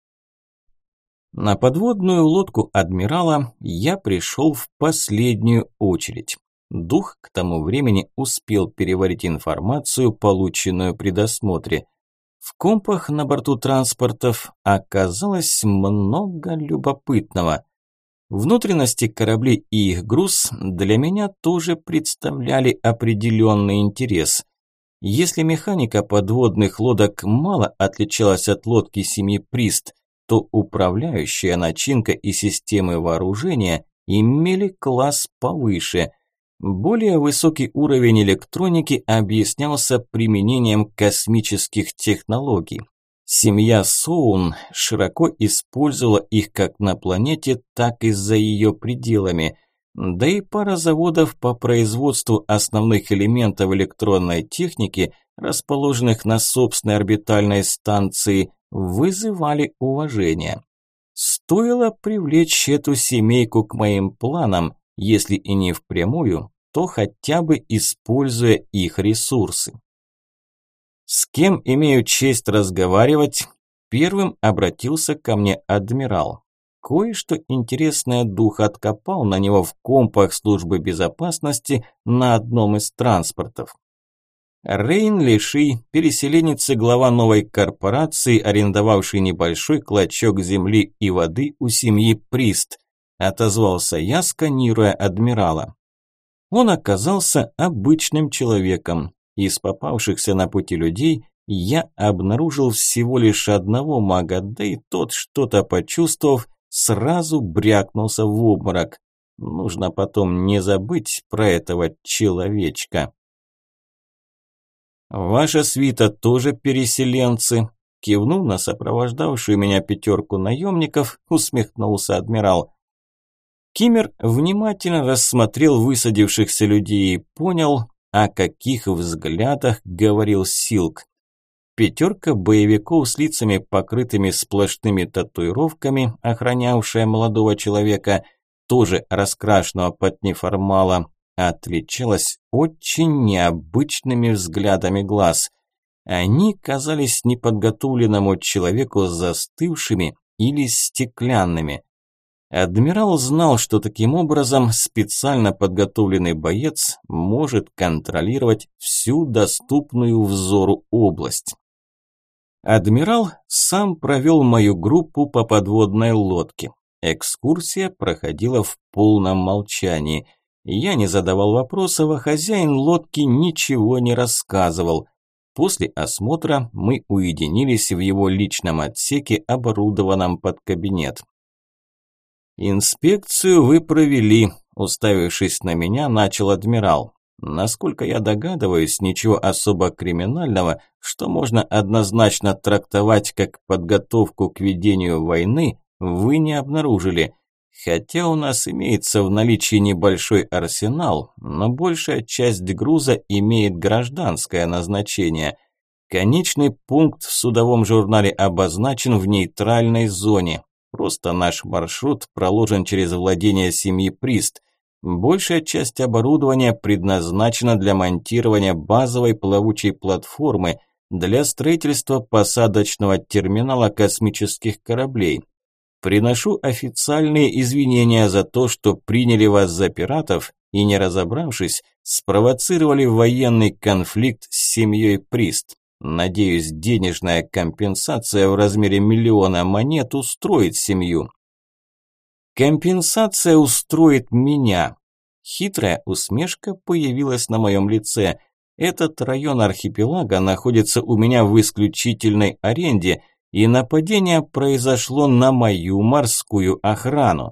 На подводную лодку адмирала я пришел в последнюю очередь. Дух к тому времени успел переварить информацию, полученную при досмотре. В компах на борту транспортов оказалось много любопытного. Внутренности кораблей и их груз для меня тоже представляли определенный интерес. Если механика подводных лодок мало отличалась от лодки семьи Прист, то управляющая начинка и системы вооружения имели класс повыше. Более высокий уровень электроники объяснялся применением космических технологий. Семья Соун широко использовала их как на планете, так и за ее пределами. Да и пара заводов по производству основных элементов электронной техники, расположенных на собственной орбитальной станции, вызывали уважение. Стоило привлечь эту семейку к моим планам, если и не впрямую, то хотя бы используя их ресурсы. «С кем имею честь разговаривать?» Первым обратился ко мне адмирал. Кое-что интересное дух откопал на него в компах службы безопасности на одном из транспортов. Рейн Леший, переселенец и глава новой корпорации, арендовавший небольшой клочок земли и воды у семьи Прист, отозвался я, сканируя адмирала. Он оказался обычным человеком. Из попавшихся на пути людей я обнаружил всего лишь одного мага, да и тот, что-то почувствовав, сразу брякнулся в обморок. Нужно потом не забыть про этого человечка. «Ваша свита тоже переселенцы?» Кивнув на сопровождавшую меня пятерку наемников, усмехнулся адмирал. Киммер внимательно рассмотрел высадившихся людей и понял, о каких взглядах говорил Силк. Пятерка боевиков с лицами, покрытыми сплошными татуировками, охранявшая молодого человека, тоже раскрашенного под неформала, отличалась очень необычными взглядами глаз. Они казались неподготовленному человеку застывшими или стеклянными. Адмирал знал, что таким образом специально подготовленный боец может контролировать всю доступную взору область. Адмирал сам провел мою группу по подводной лодке. Экскурсия проходила в полном молчании. Я не задавал вопросов, а хозяин лодки ничего не рассказывал. После осмотра мы уединились в его личном отсеке, оборудованном под кабинет. «Инспекцию вы провели», – уставившись на меня, начал адмирал. «Насколько я догадываюсь, ничего особо криминального, что можно однозначно трактовать как подготовку к ведению войны, вы не обнаружили. Хотя у нас имеется в наличии небольшой арсенал, но большая часть груза имеет гражданское назначение. Конечный пункт в судовом журнале обозначен в нейтральной зоне. Просто наш маршрут проложен через владение семьи Прист. Большая часть оборудования предназначена для монтирования базовой плавучей платформы, для строительства посадочного терминала космических кораблей. Приношу официальные извинения за то, что приняли вас за пиратов и, не разобравшись, спровоцировали военный конфликт с семьей Прист. Надеюсь, денежная компенсация в размере 1 000 000 монет устроит семью. Компенсация устроит меня. Хитрая усмешка появилась на моем лице. Этот район архипелага находится у меня в исключительной аренде, и нападение произошло на мою морскую охрану.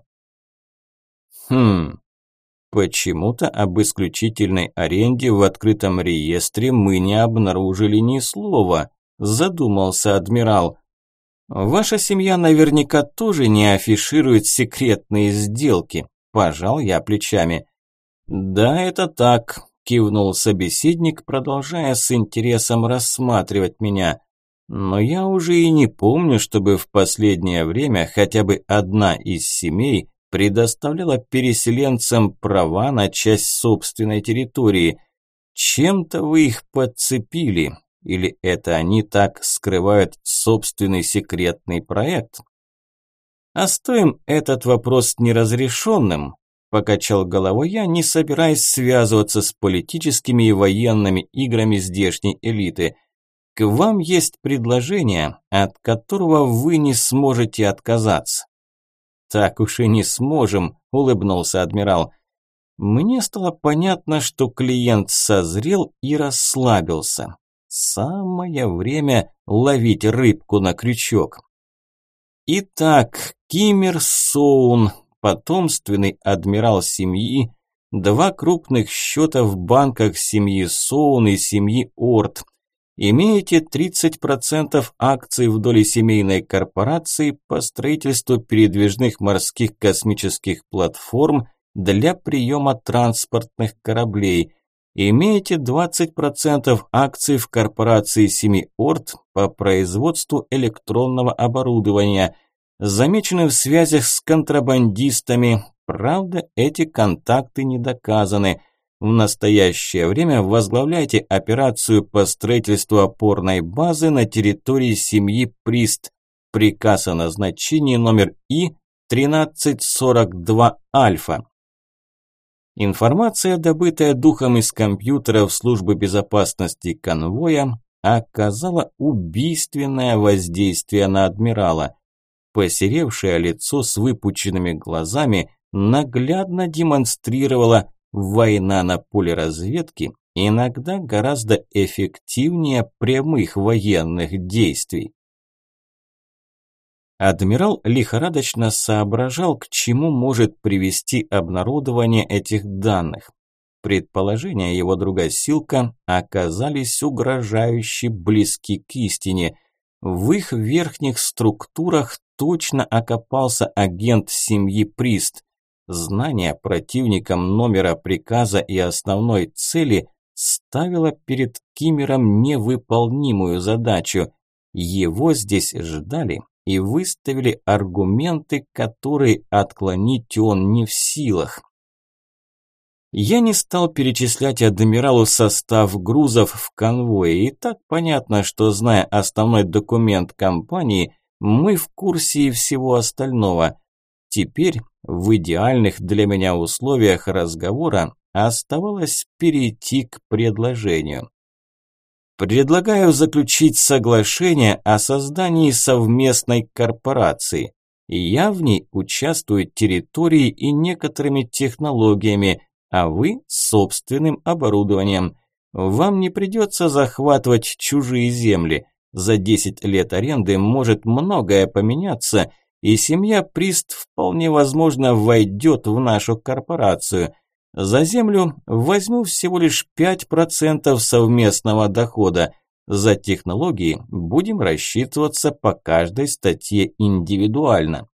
Почему-то об исключительной аренде в открытом реестре мы не обнаружили ни слова, задумался адмирал. Ваша семья наверняка тоже не афиширует секретные сделки, пожал я плечами. Да, это так, кивнул собеседник, продолжая с интересом рассматривать меня. Но я уже и не помню, чтобы в последнее время хотя бы одна из семей предоставляла переселенцам права на часть собственной территории. Чем-то вы их подцепили, или это они так скрывают собственный секретный проект? Оставим этот вопрос неразрешенным, покачал головой я, не собираясь связываться с политическими и военными играми здешней элиты. К вам есть предложение, от которого вы не сможете отказаться. Так уж и не сможем, улыбнулся адмирал. Мне стало понятно, что клиент созрел и расслабился. Самое время ловить рыбку на крючок. Итак, Киммер Соун, потомственный адмирал семьи, 2 крупных счета в банках семьи Соун и семьи Орт. Имеете 30% акций в доле семейной корпорации по строительству передвижных морских космических платформ для приема транспортных кораблей. Имеете 20% акций в корпорации семьи Орт по производству электронного оборудования. Замечены в связях с контрабандистами. Правда, эти контакты не доказаны. В настоящее время возглавляете операцию по строительству опорной базы на территории семьи Прист. Приказ о назначении номер И-1342 Альфа. Информация, добытая духом из компьютеров службы безопасности конвоя, оказала убийственное воздействие на адмирала. Посеревшее лицо с выпученными глазами наглядно демонстрировало: война на поле разведки иногда гораздо эффективнее прямых военных действий. Адмирал лихорадочно соображал, к чему может привести обнародование этих данных. Предположения его друга Силка оказались угрожающе близки к истине. В их верхних структурах точно окопался агент семьи Прист. Знание противником номера приказа и основной цели ставила перед Киммером невыполнимую задачу. Его здесь ждали и выставили аргументы, которые отклонить он не в силах. Я не стал перечислять адмиралу состав грузов в конвое, и так понятно, что, зная основной документ компании, мы в курсе и всего остального. Теперь, в идеальных для меня условиях разговора, оставалось перейти к предложению. Предлагаю заключить соглашение о создании совместной корпорации. Я в ней участвую территорией и некоторыми технологиями, а вы собственным оборудованием. Вам не придется захватывать чужие земли. За 10 лет аренды может многое поменяться, и семья Прист вполне возможно войдет в нашу корпорацию. За землю возьму всего лишь 5% совместного дохода. За технологии будем рассчитываться по каждой статье индивидуально.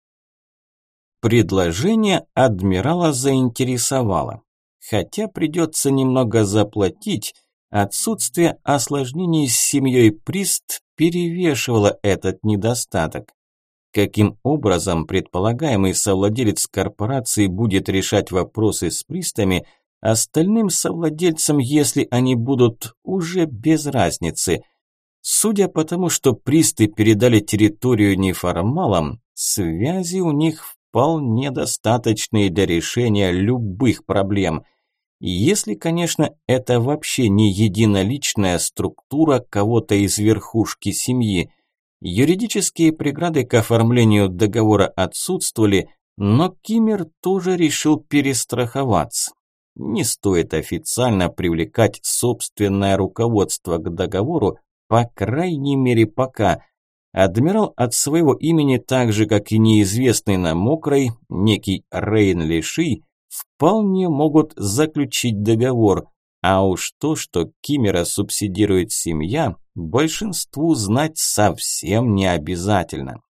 Предложение адмирала заинтересовало. Хотя придется немного заплатить, отсутствие осложнений с семьей Прист перевешивало этот недостаток. Каким образом предполагаемый совладелец корпорации будет решать вопросы с Пристами, остальным совладельцам, если они будут, уже без разницы. Судя по тому, что Присты передали территорию неформалам, связи у них вполне достаточные для решения любых проблем. Если, конечно, это вообще не единоличная структура кого-то из верхушки семьи. Юридические преграды к оформлению договора отсутствовали, но Киммер тоже решил перестраховаться. Не стоит официально привлекать собственное руководство к договору, по крайней мере пока. Адмирал от своего имени, так же как и неизвестный на мокрой, некий Рейн Лиши, вполне могут заключить договор, а уж то, что Киммера субсидирует семья, большинству знать совсем не обязательно.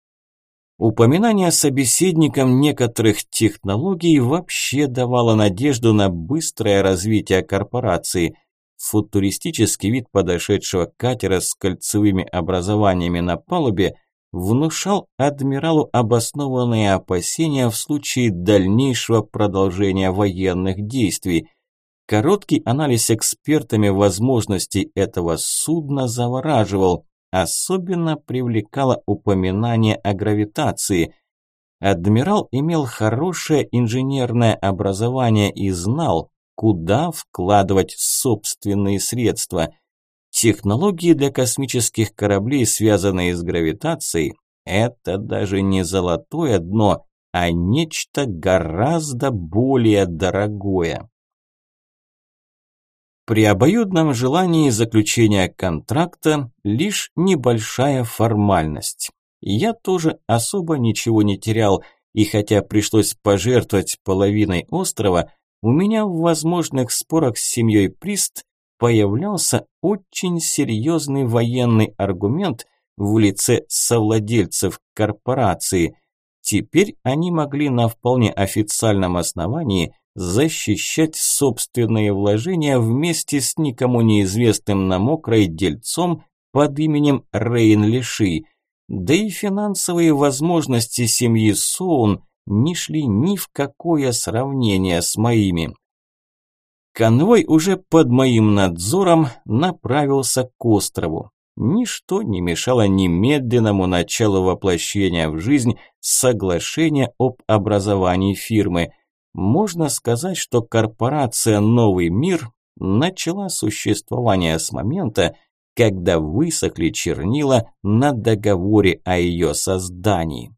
Упоминание собеседником некоторых технологий вообще давало надежду на быстрое развитие корпорации. Футуристический вид подошедшего катера с кольцевыми образованиями на палубе внушал адмиралу обоснованные опасения в случае дальнейшего продолжения военных действий. Короткий анализ экспертами возможностей этого судна завораживал, особенно привлекало упоминание о гравитации. Адмирал имел хорошее инженерное образование и знал, куда вкладывать собственные средства. Технологии для космических кораблей, связанные с гравитацией, это даже не золотое дно, а нечто гораздо более дорогое. При обоюдном желании заключения контракта лишь небольшая формальность. Я тоже особо ничего не терял, и хотя пришлось пожертвовать половиной острова, у меня в возможных спорах с семьей Прист появлялся очень серьезный военный аргумент в лице совладельцев корпорации. Теперь они могли на вполне официальном основании защищать собственные вложения вместе с никому неизвестным на мокрой дельцом под именем Рейн Лиши. Да и финансовые возможности семьи Соун не шли ни в какое сравнение с моими. Конвой уже под моим надзором направился к острову. Ничто не мешало немедленному началу воплощения в жизнь соглашения об образовании фирмы. Можно сказать, что корпорация «Новый мир» начала существование с момента, когда высохли чернила на договоре о ее создании.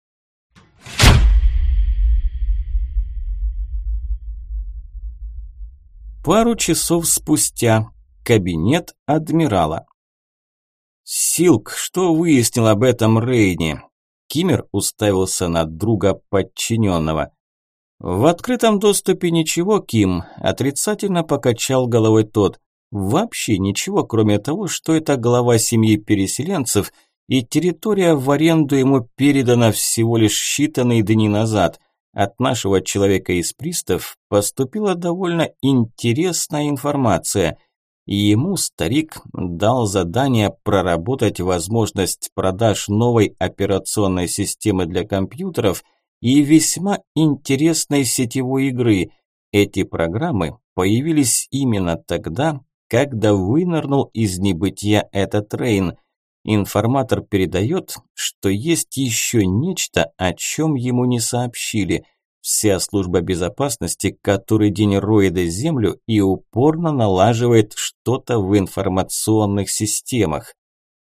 Пару часов спустя. Кабинет адмирала. «Силк, что выяснил об этом Рейне?» Киммер уставился на друга подчиненного. «В открытом доступе ничего, Ким», – отрицательно покачал головой тот. «Вообще ничего, кроме того, что это глава семьи переселенцев, и территория в аренду ему передана всего лишь считанные дни назад. от нашего человека из пристав поступила довольно интересная информация, и ему старик дал задание проработать возможность продаж новой операционной системы для компьютеров и весьма интересной сетевой игры. Эти программы появились именно тогда, когда вынырнул из небытия этот Рейн. Информатор передает, что есть еще нечто, о чем ему не сообщили. Вся служба безопасности который день роет землю и упорно налаживает что-то в информационных системах.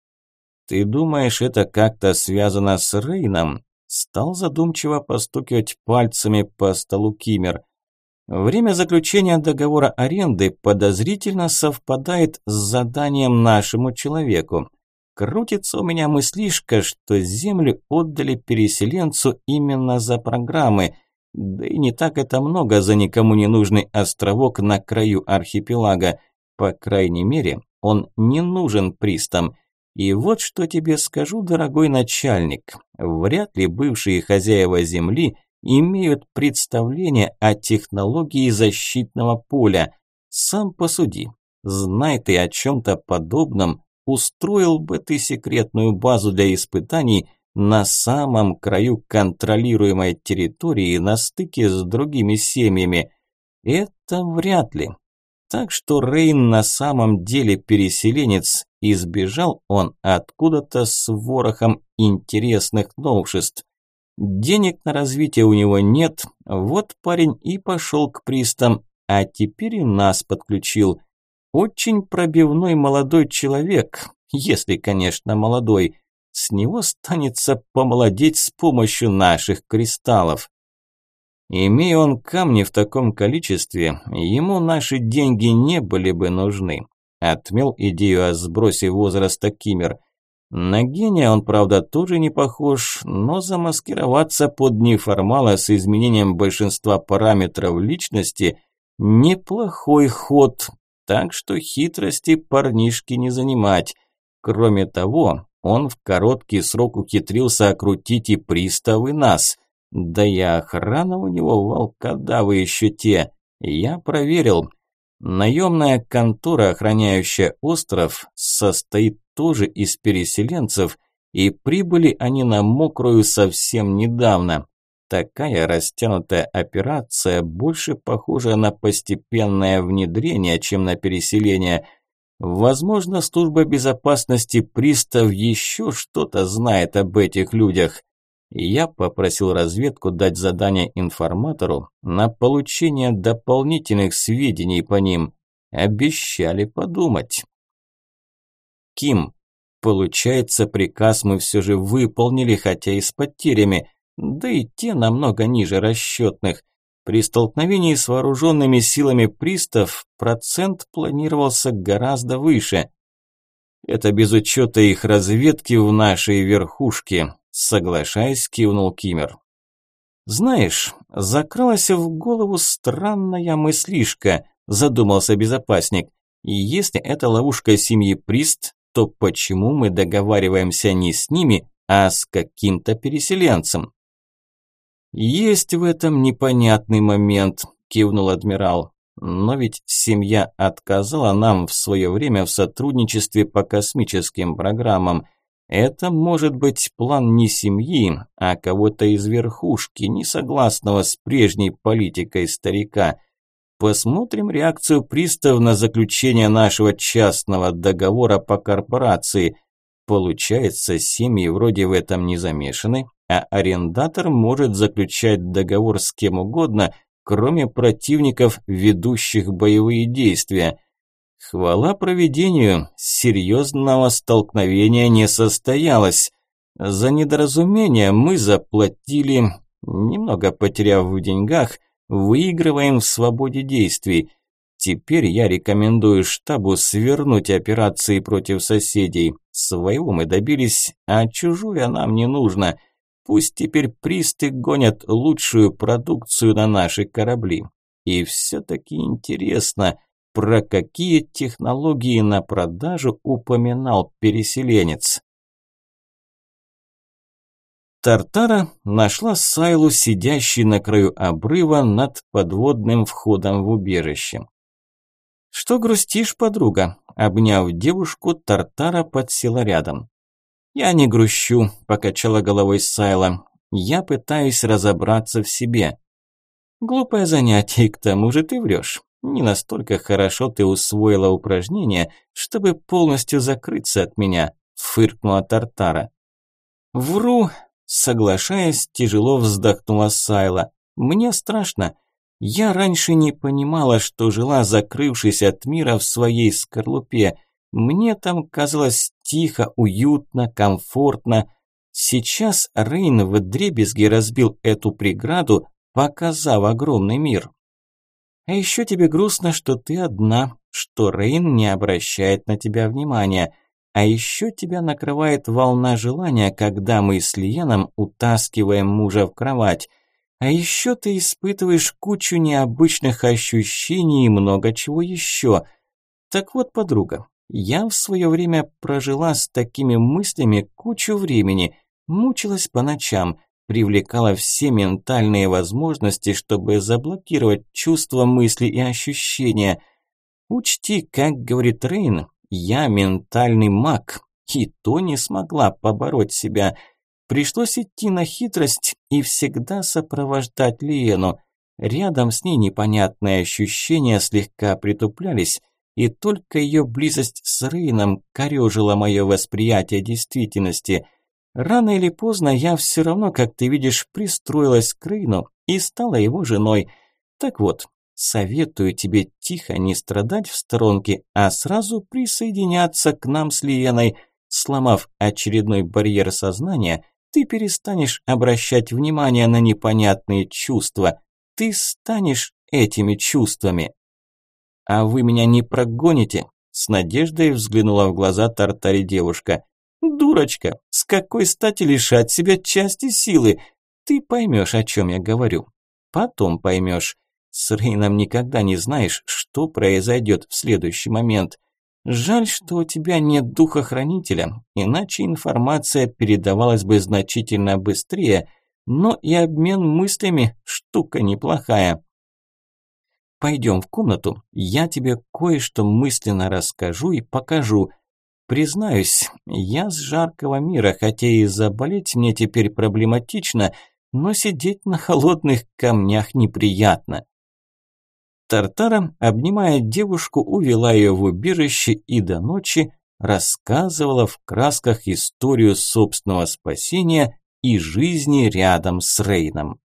«Ты думаешь, это как-то связано с Рейном?» Стал задумчиво постукивать пальцами по столу Киммер. Время заключения договора аренды подозрительно совпадает с заданием нашему человеку. Крутится у меня мыслишка, что землю отдали переселенцу именно за программы, да и не так это много за никому не нужный островок на краю архипелага. По крайней мере, он не нужен пристам. И вот что тебе скажу, дорогой начальник, вряд ли бывшие хозяева земли имеют представление о технологии защитного поля. Сам посуди, знай ты о чем-то подобном, устроил бы ты секретную базу для испытаний на самом краю контролируемой территории на стыке с другими семьями? Это вряд ли. Так что Рейн на самом деле переселенец, и сбежал он откуда-то с ворохом интересных новшеств. Денег на развитие у него нет, вот парень и пошел к пристам, а теперь и нас подключил. Очень пробивной молодой человек, если, конечно, молодой. С него станется помолодеть с помощью наших кристаллов. Имея он камни в таком количестве, ему наши деньги не были бы нужны. Отмел идею о сбросе возраста Киммер. На гения он, правда, тоже не похож, но замаскироваться под неформала с изменением большинства параметров личности – неплохой ход, так что хитрости парнишки не занимать. Кроме того, он в короткий срок ухитрился окрутить и приставы нас. Да и охрана у него волкодавы еще те. Я проверил. Наемная контора, охраняющая остров, состоит тоже из переселенцев, и прибыли они на Мокрую совсем недавно. Такая растянутая операция больше похожа на постепенное внедрение, чем на переселение. Возможно, служба безопасности пристав еще что-то знает об этих людях. Я попросил разведку дать задание информатору на получение дополнительных сведений по ним. Обещали подумать. Ким, получается, приказ мы все же выполнили, хотя и с потерями, да и те намного ниже расчетных. При столкновении с вооруженными силами пристав процент планировался гораздо выше. Это без учета их разведки в нашей верхушке, соглашаясь, кивнул Киммер. Знаешь, закралась в голову странная мыслишка, задумался безопасник. И если это ловушка семьи Прист, то почему мы договариваемся не с ними, а с каким-то переселенцем? Есть в этом непонятный момент, кивнул адмирал. Но ведь семья отказала нам в свое время в сотрудничестве по космическим программам. Это может быть план не семьи, а кого-то из верхушки, не согласного с прежней политикой старика. Посмотрим реакцию пристав на заключение нашего частного договора по корпорации. Получается, семьи вроде в этом не замешаны, а арендатор может заключать договор с кем угодно, кроме противников, ведущих боевые действия. Хвала провидению, серьезного столкновения не состоялось. За недоразумение мы заплатили, немного потеряв в деньгах, выигрываем в свободе действий. Теперь я рекомендую штабу свернуть операции против соседей. Своего мы добились, а чужое нам не нужно. Пусть теперь присты гонят лучшую продукцию на наши корабли. И все-таки интересно, про какие технологии на продажу упоминал переселенец. Тартара нашла Сайлу, сидящей на краю обрыва над подводным входом в убежище. «Что грустишь, подруга?» Обняв девушку, Тартара подсела рядом. «Я не грущу», – покачала головой Сайла. «Я пытаюсь разобраться в себе». «Глупое занятие, и к тому же ты врешь. Не настолько хорошо ты усвоила упражнение, чтобы полностью закрыться от меня», – фыркнула Тартара. «Вру», – соглашаясь, тяжело вздохнула Сайла. «Мне страшно. Я раньше не понимала, что жила, закрывшись от мира в своей скорлупе. Мне там казалось тихо, уютно, комфортно. Сейчас Рейн вдребезги разбил эту преграду, показав огромный мир. А еще тебе грустно, что ты одна, что Рейн не обращает на тебя внимания. А еще тебя накрывает волна желания, когда мы с Лиеном утаскиваем мужа в кровать. А еще ты испытываешь кучу необычных ощущений и много чего еще. Так вот, подруга, я в свое время прожила с такими мыслями кучу времени, мучилась по ночам, привлекала все ментальные возможности, чтобы заблокировать чувства, мысли и ощущения. Учти, как говорит Рейн, я ментальный маг, и то не смогла побороть себя. Пришлось идти на хитрость и всегда сопровождать Лиену. Рядом с ней непонятные ощущения слегка притуплялись, и только ее близость с Рейном корежила мое восприятие действительности. Рано или поздно я все равно, как ты видишь, пристроилась к Рейну и стала его женой. Так вот, советую тебе тихо не страдать в сторонке, а сразу присоединяться к нам с Лиеной. Сломав очередной барьер сознания, ты перестанешь обращать внимание на непонятные чувства. Ты станешь этими чувствами. «А вы меня не прогоните?» – с надеждой взглянула в глаза Тартаре девушка. «Дурочка, с какой стати лишать себя части силы? Ты поймешь, о чем я говорю. Потом поймешь. С Рейном никогда не знаешь, что произойдет в следующий момент. Жаль, что у тебя нет духа-хранителя, иначе информация передавалась бы значительно быстрее, но и обмен мыслями – штука неплохая. Пойдем в комнату, я тебе кое-что мысленно расскажу и покажу. Признаюсь, я с жаркого мира, хотя и заболеть мне теперь проблематично, но сидеть на холодных камнях неприятно». Тартара, обнимая девушку, увела ее в убежище и до ночи рассказывала в красках историю собственного спасения и жизни рядом с Рейном.